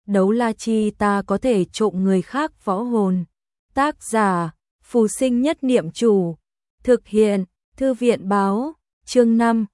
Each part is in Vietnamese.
Đấu la chi ta có thể trộm người khác võ hồn. Tác giả, Phù Sinh Nhất Niệm Chủ. Thực hiện, Thư viện báo, chương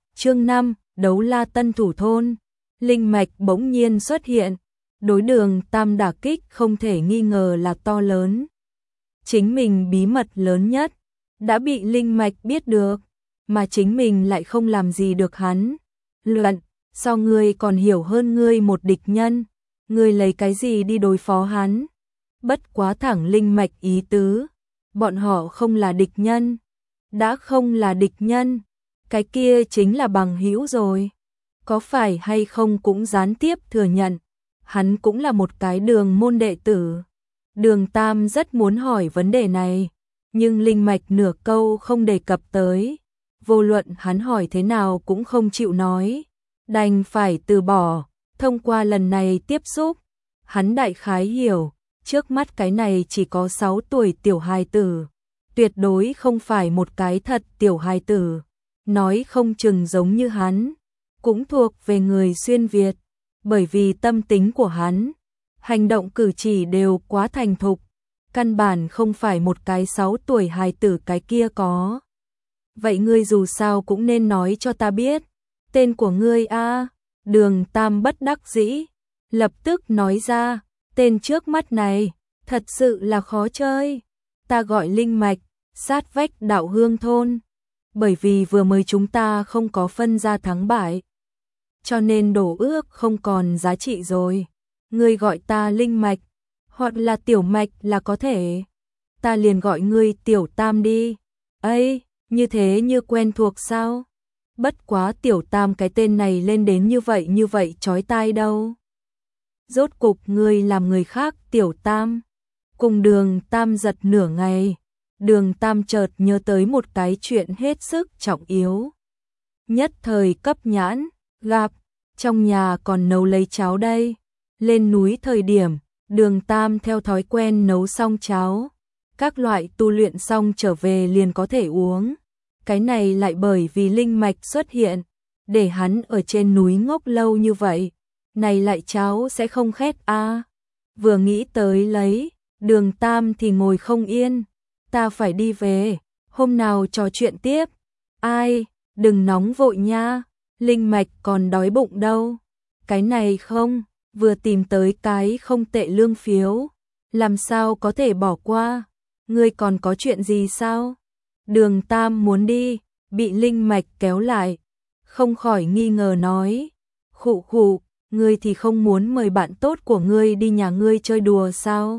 5, Đấu la tân thủ thôn. Linh mạch bỗng nhiên xuất hiện, đối Đường Tam đả kích không thể nghi ngờ là to lớn. Chính mình bí mật lớn nhất, đã bị linh mạch biết được, mà chính mình lại không làm gì được hắn. Luận, sao ngươi còn hiểu hơn ngươi một địch nhân, ngươi lấy cái gì đi đối phó hắn? Bất quá thẳng linh mạch ý tứ, bọn họ không là địch nhân. Đã không là địch nhân, cái kia chính là bằng hữu rồi. Có phải hay không cũng gián tiếp thừa nhận, hắn cũng là một cái Đường môn đệ tử. Đường Tam rất muốn hỏi vấn đề này, nhưng linh mạch nửa câu không đề cập tới. Vô luận hắn hỏi thế nào cũng không chịu nói, đành phải từ bỏ. Thông qua lần này tiếp xúc, hắn đại khái hiểu, trước mắt cái này chỉ có 6 tuổi tiểu hài tử, tuyệt đối không phải một cái thật tiểu hài tử, nói không chừng giống như hắn, cũng thuộc về người xuyên Việt, bởi vì tâm tính của hắn, hành động cử chỉ đều quá thành thục, căn bản không phải một cái 6 tuổi hài tử cái kia có. Vậy ngươi dù sao cũng nên nói cho ta biết, tên của ngươi a. Đường Tam bất đắc dĩ, lập tức nói ra, tên trước mắt này, thật sự là khó chơi. Ta gọi Linh Mạch, sát vách Đạo Hương thôn. Bởi vì vừa mới chúng ta không có phân ra thắng bại, cho nên đổ ước không còn giá trị rồi. Ngươi gọi ta Linh Mạch, hoặc là Tiểu Mạch là có thể. Ta liền gọi ngươi Tiểu Tam đi. Ây, như thế như quen thuộc sao? Bất quá Tiểu Tam cái tên này lên đến như vậy chói tai đâu. Rốt cục ngươi làm người khác Tiểu Tam. Cùng Đường Tam giật nửa ngày, Đường Tam chợt nhớ tới một cái chuyện hết sức trọng yếu. Nhất thời cấp nhãn, gặp, trong nhà còn nấu lấy cháo đây. Lên núi thời điểm, Đường Tam theo thói quen nấu xong cháo, các loại tu luyện xong trở về liền có thể uống. Cái này lại bởi vì linh mạch xuất hiện, để hắn ở trên núi ngốc lâu như vậy, này lại cháo sẽ không khét a. Vừa nghĩ tới lấy, Đường Tam thì ngồi không yên, ta phải đi về, hôm nào trò chuyện tiếp. Ai, đừng nóng vội nha, linh mạch còn đói bụng đâu. Cái này không, vừa tìm tới cái không tệ lương phiếu, làm sao có thể bỏ qua. Ngươi còn có chuyện gì sao? Đường Tam muốn đi, bị linh mạch kéo lại, không khỏi nghi ngờ nói, khụ khụ, ngươi thì không muốn mời bạn tốt của ngươi đi nhà ngươi chơi đùa sao?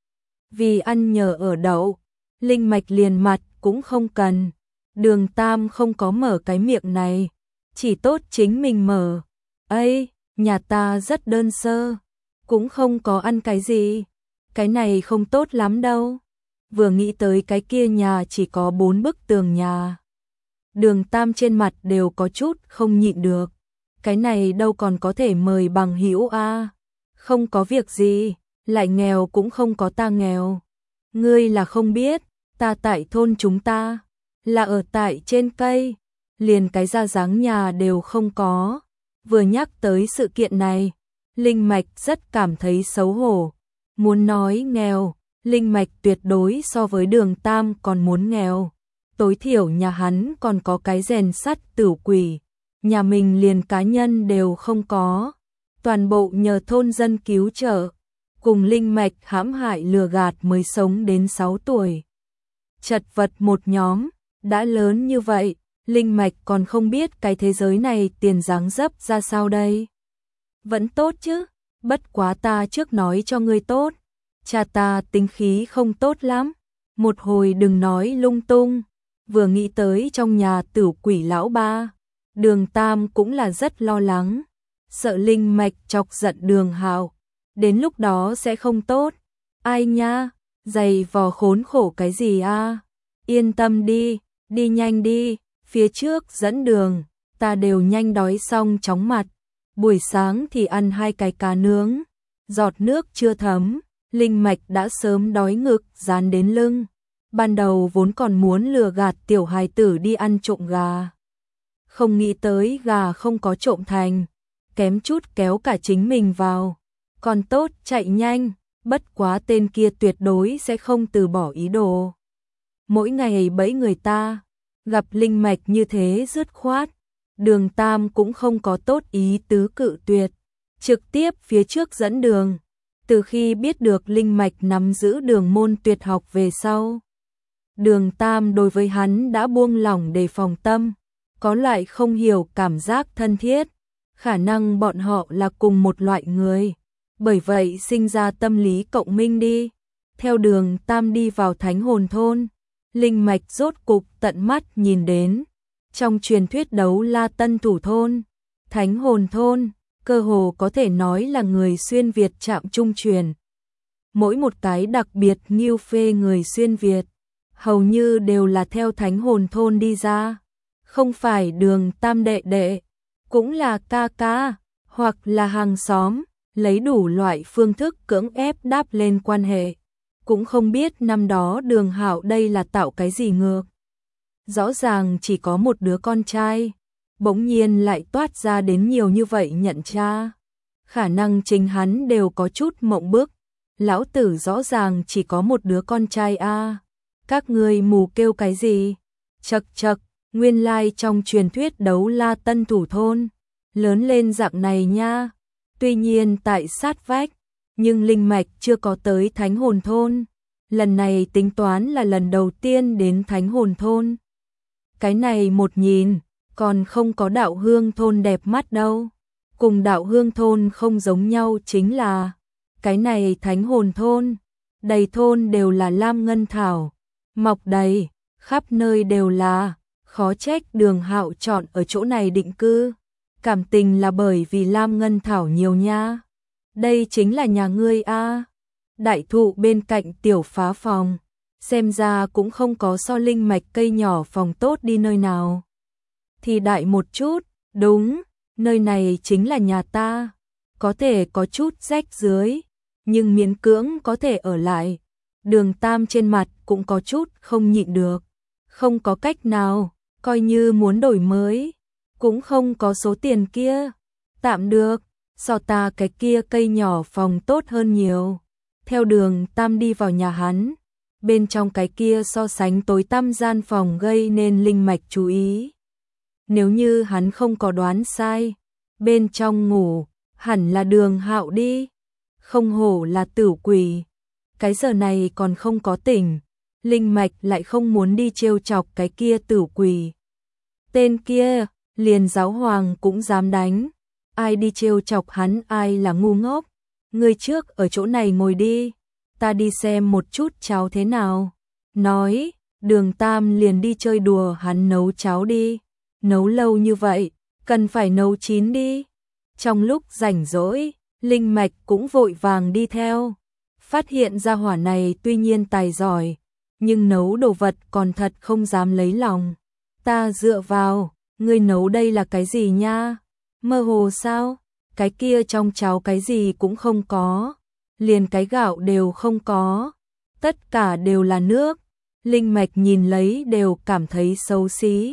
Vì ăn nhờ ở đậu, linh mạch liền mặt cũng không cần. Đường Tam không có mở cái miệng này, chỉ tốt chính mình mở. Ây, nhà ta rất đơn sơ, cũng không có ăn cái gì, cái này không tốt lắm đâu. Vừa nghĩ tới cái kia nhà chỉ có 4 bức tường nhà, Đường Tam trên mặt đều có chút không nhịn được. Cái này đâu còn có thể mời bằng hữu a. Không có việc gì, lại nghèo cũng không có ta nghèo. Ngươi là không biết, ta tại thôn chúng ta, là ở tại trên cây, liền cái ra dáng nhà đều không có. Vừa nhắc tới sự kiện này, linh mạch rất cảm thấy xấu hổ. Muốn nói nghèo, linh mạch tuyệt đối so với Đường Tam còn muốn nghèo. Tối thiểu nhà hắn còn có cái rèn sắt tửu quỷ, nhà mình liền cá nhân đều không có, toàn bộ nhờ thôn dân cứu trợ, cùng linh mạch hãm hại lừa gạt mới sống đến 6 tuổi. Chật vật một nhóm, đã lớn như vậy, linh mạch còn không biết cái thế giới này tiền dáng dấp ra sao đây. Vẫn tốt chứ, bất quá ta trước nói cho ngươi tốt, cha ta tính khí không tốt lắm, một hồi đừng nói lung tung. Vừa nghĩ tới trong nhà tửu quỷ lão ba, Đường Tam cũng là rất lo lắng, sợ linh mạch chọc giận Đường Hạo, đến lúc đó sẽ không tốt. Ai nha, dày vò khốn khổ cái gì a? Yên tâm đi, đi nhanh đi, phía trước dẫn đường, ta đều nhanh đói xong chóng mặt. Buổi sáng thì ăn 2 cái cá nướng, giọt nước chưa thấm, linh mạch đã sớm đói ngực dán đến lưng. Ban đầu vốn còn muốn lừa gạt tiểu hài tử đi ăn trộm gà, không nghĩ tới gà không có trộm thành, kém chút kéo cả chính mình vào. còn tốt chạy nhanh, bất quá tên kia tuyệt đối sẽ không từ bỏ ý đồ. Mỗi ngày bẫy người ta, gặp linh mạch như thế dứt khoát, Đường Tam cũng không có tốt ý tứ cự tuyệt, trực tiếp phía trước dẫn đường. Từ khi biết được linh mạch nắm giữ đường môn tuyệt học về sau, Đường Tam đối với hắn đã buông lỏng đề phòng tâm, có loại không hiểu cảm giác thân thiết, khả năng bọn họ là cùng một loại người, bởi vậy sinh ra tâm lý cộng minh đi. Theo Đường Tam đi vào Thánh Hồn Thôn, linh mạch rốt cục tận mắt nhìn đến. Trong truyền thuyết Đấu La Tân Thủ Thôn, Thánh Hồn Thôn, cơ hồ có thể nói là người xuyên Việt chạm trung truyền. Mỗi một cái đặc biệt nghiêu phê người xuyên Việt, hầu như đều là theo Thánh Hồn Thôn đi ra. Không phải Đường Tam đệ đệ, cũng là ca ca, hoặc là hàng xóm, lấy đủ loại phương thức cưỡng ép đáp lên quan hệ. Cũng không biết năm đó Đường Hạo đây là tạo cái gì ngược. Rõ ràng chỉ có một đứa con trai, bỗng nhiên lại toát ra đến nhiều như vậy nhận cha. Khả năng chính hắn đều có chút mộng bức, lão tử rõ ràng chỉ có một đứa con trai a. Các ngươi mù kêu cái gì? Chậc chậc, nguyên lai trong truyền thuyết Đấu La Tân Thủ Thôn, lớn lên dạng này nha. Tuy nhiên tại sát vách, nhưng linh mạch chưa có tới Thánh Hồn Thôn. Lần này tính toán là lần đầu tiên đến Thánh Hồn Thôn. Cái này một nhìn, còn không có Đạo Hương Thôn đẹp mắt đâu. Cùng Đạo Hương Thôn không giống nhau chính là, cái này Thánh Hồn Thôn, đầy thôn đều là lam ngân thảo, mọc đầy, khắp nơi đều là, khó trách Đường Hạo chọn ở chỗ này định cư. Cảm tình là bởi vì lam ngân thảo nhiều nha. Đây chính là nhà ngươi a. Đại thụ bên cạnh tiểu phá phòng, xem ra cũng không có so linh mạch cây nhỏ phòng tốt đi nơi nào. Thì đại một chút, đúng, nơi này chính là nhà ta, có thể có chút rách dưới, nhưng miễn cưỡng có thể ở lại. Đường Tam trên mặt cũng có chút không nhịn được, không có cách nào, coi như muốn đổi mới, cũng không có số tiền kia, tạm được, so ta cái kia cây nhỏ phòng tốt hơn nhiều. Theo Đường Tam đi vào nhà hắn, bên trong cái kia so sánh tối tăm gian phòng gây nên linh mạch chú ý. Nếu như hắn không có đoán sai, bên trong ngủ, hẳn là Đường Hạo đi, không hổ là tử quỷ. Cái giờ này còn không có tỉnh, linh mạch lại không muốn đi trêu chọc cái kia tử quỷ. Tên kia, liền giáo hoàng cũng dám đánh, ai đi trêu chọc hắn ai là ngu ngốc. Ngươi trước ở chỗ này ngồi đi, ta đi xem một chút cháo thế nào. Nói, Đường Tam liền đi chơi đùa hắn nấu cháo đi. Nấu lâu như vậy, cần phải nấu chín đi. Trong lúc rảnh rỗi, linh mạch cũng vội vàng đi theo. Phát hiện ra hỏa này tuy nhiên tài giỏi, nhưng nấu đồ vật còn thật không dám lấy lòng. Ta dựa vào, ngươi nấu đây là cái gì nha? Mơ hồ sao? Cái kia trong cháo cái gì cũng không có, liền cái gạo đều không có, tất cả đều là nước. Linh mạch nhìn lấy đều cảm thấy xấu xí.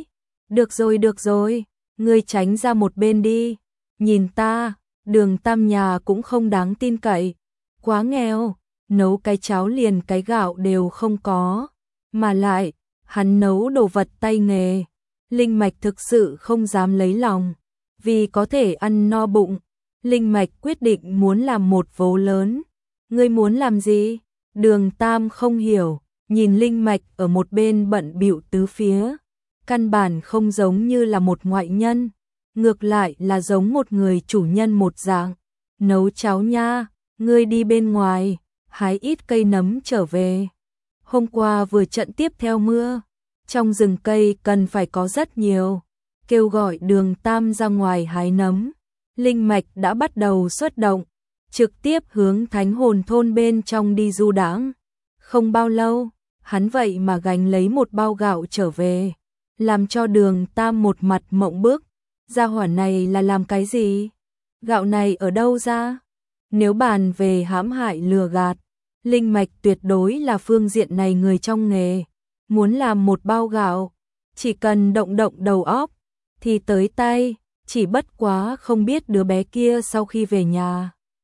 Được rồi, ngươi tránh ra một bên đi. Nhìn ta, Đường Tam nhà cũng không đáng tin cậy, quá nghèo, nấu cái cháo liền cái gạo đều không có, mà lại, hắn nấu đồ vật tay nghề. Linh mạch thực sự không dám lấy lòng, vì có thể ăn no bụng. Linh mạch quyết định muốn làm một vố lớn. Ngươi muốn làm gì? Đường Tam không hiểu, nhìn linh mạch ở một bên bận bịu tứ phía, căn bản không giống như là một ngoại nhân, ngược lại là giống một người chủ nhân một dạng. Nấu cháo nha, ngươi đi bên ngoài, hái ít cây nấm trở về. Hôm qua vừa trận tiếp theo mưa, trong rừng cây cần phải có rất nhiều. Kêu gọi Đường Tam ra ngoài hái nấm. Linh mạch đã bắt đầu xuất động, trực tiếp hướng Thánh Hồn Thôn bên trong đi du đãng. Không bao lâu, hắn vậy mà gánh lấy một bao gạo trở về, làm cho Đường Tam một mặt mộng bức. Gia hỏa này là làm cái gì? Gạo này ở đâu ra? Nếu bàn về hãm hại lừa gạt, linh mạch tuyệt đối là phương diện này người trong nghề. Muốn làm một bao gạo, chỉ cần động động đầu óc thì tới tay. Chỉ bất quá không biết đứa bé kia sau khi về nhà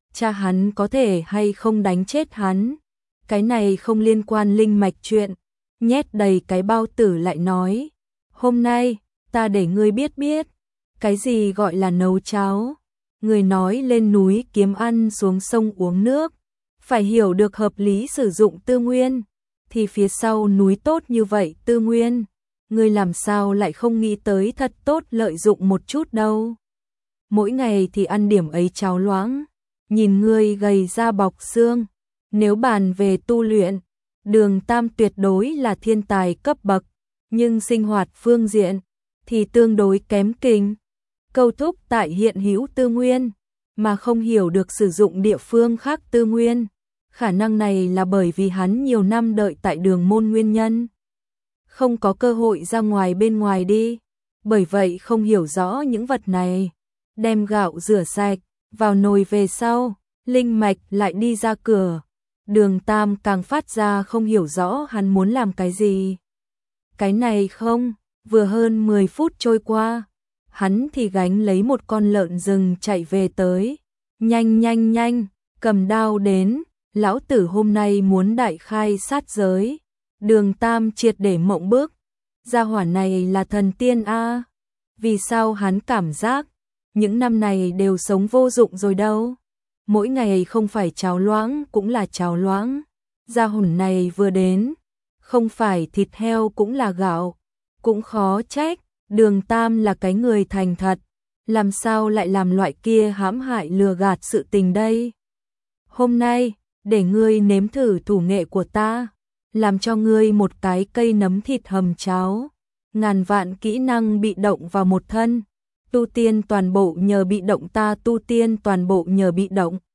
cha hắn có thể hay không đánh chết hắn. Cái này không liên quan linh mạch chuyện. Nhét đầy cái bao tử lại nói, hôm nay, ta để ngươi biết biết, cái gì gọi là nấu cháo. Người nói lên núi kiếm ăn xuống sông uống nước, phải hiểu được hợp lý sử dụng tư nguyên, thì phía sau núi tốt như vậy tư nguyên, ngươi làm sao lại không nghĩ tới thật tốt lợi dụng một chút đâu. Mỗi ngày thì ăn điểm ấy cháo loãng, nhìn ngươi gầy da bọc xương, nếu bàn về tu luyện, Đường Tam tuyệt đối là thiên tài cấp bậc, nhưng sinh hoạt phương diện thì tương đối kém kình. Câu thúc tại hiện hữu tư nguyên, mà không hiểu được sử dụng địa phương khác tư nguyên. Khả năng này là bởi vì hắn nhiều năm đợi tại Đường Môn nguyên nhân. Không có cơ hội ra ngoài bên ngoài đi, bởi vậy không hiểu rõ những vật này. Đem gạo rửa sạch, vào nồi về sau, linh mạch lại đi ra cửa. Đường Tam càng phát ra không hiểu rõ hắn muốn làm cái gì. Cái này không, vừa hơn 10 phút trôi qua, hắn thì gánh lấy một con lợn rừng chạy về tới. Nhanh nhanh nhanh, cầm đao đến, lão tử hôm nay muốn đại khai sát giới. Đường Tam triệt để mộng bức, gia hỏa này là thần tiên a. Vì sao hắn cảm giác những năm này đều sống vô dụng rồi đâu? Mỗi ngày không phải cháo loãng cũng là cháo loãng. Gia hỏa này vừa đến, không phải thịt heo cũng là gạo. Cũng khó trách, Đường Tam là cái người thành thật, làm sao lại làm loại kia hãm hại lừa gạt sự tình đây? Hôm nay, để ngươi nếm thử thủ nghệ của ta, làm cho ngươi một cái cây nấm thịt hầm cháo. Ngàn vạn kỹ năng bị động vào một thân, tu tiên toàn bộ nhờ bị động, ta tu tiên toàn bộ nhờ bị động.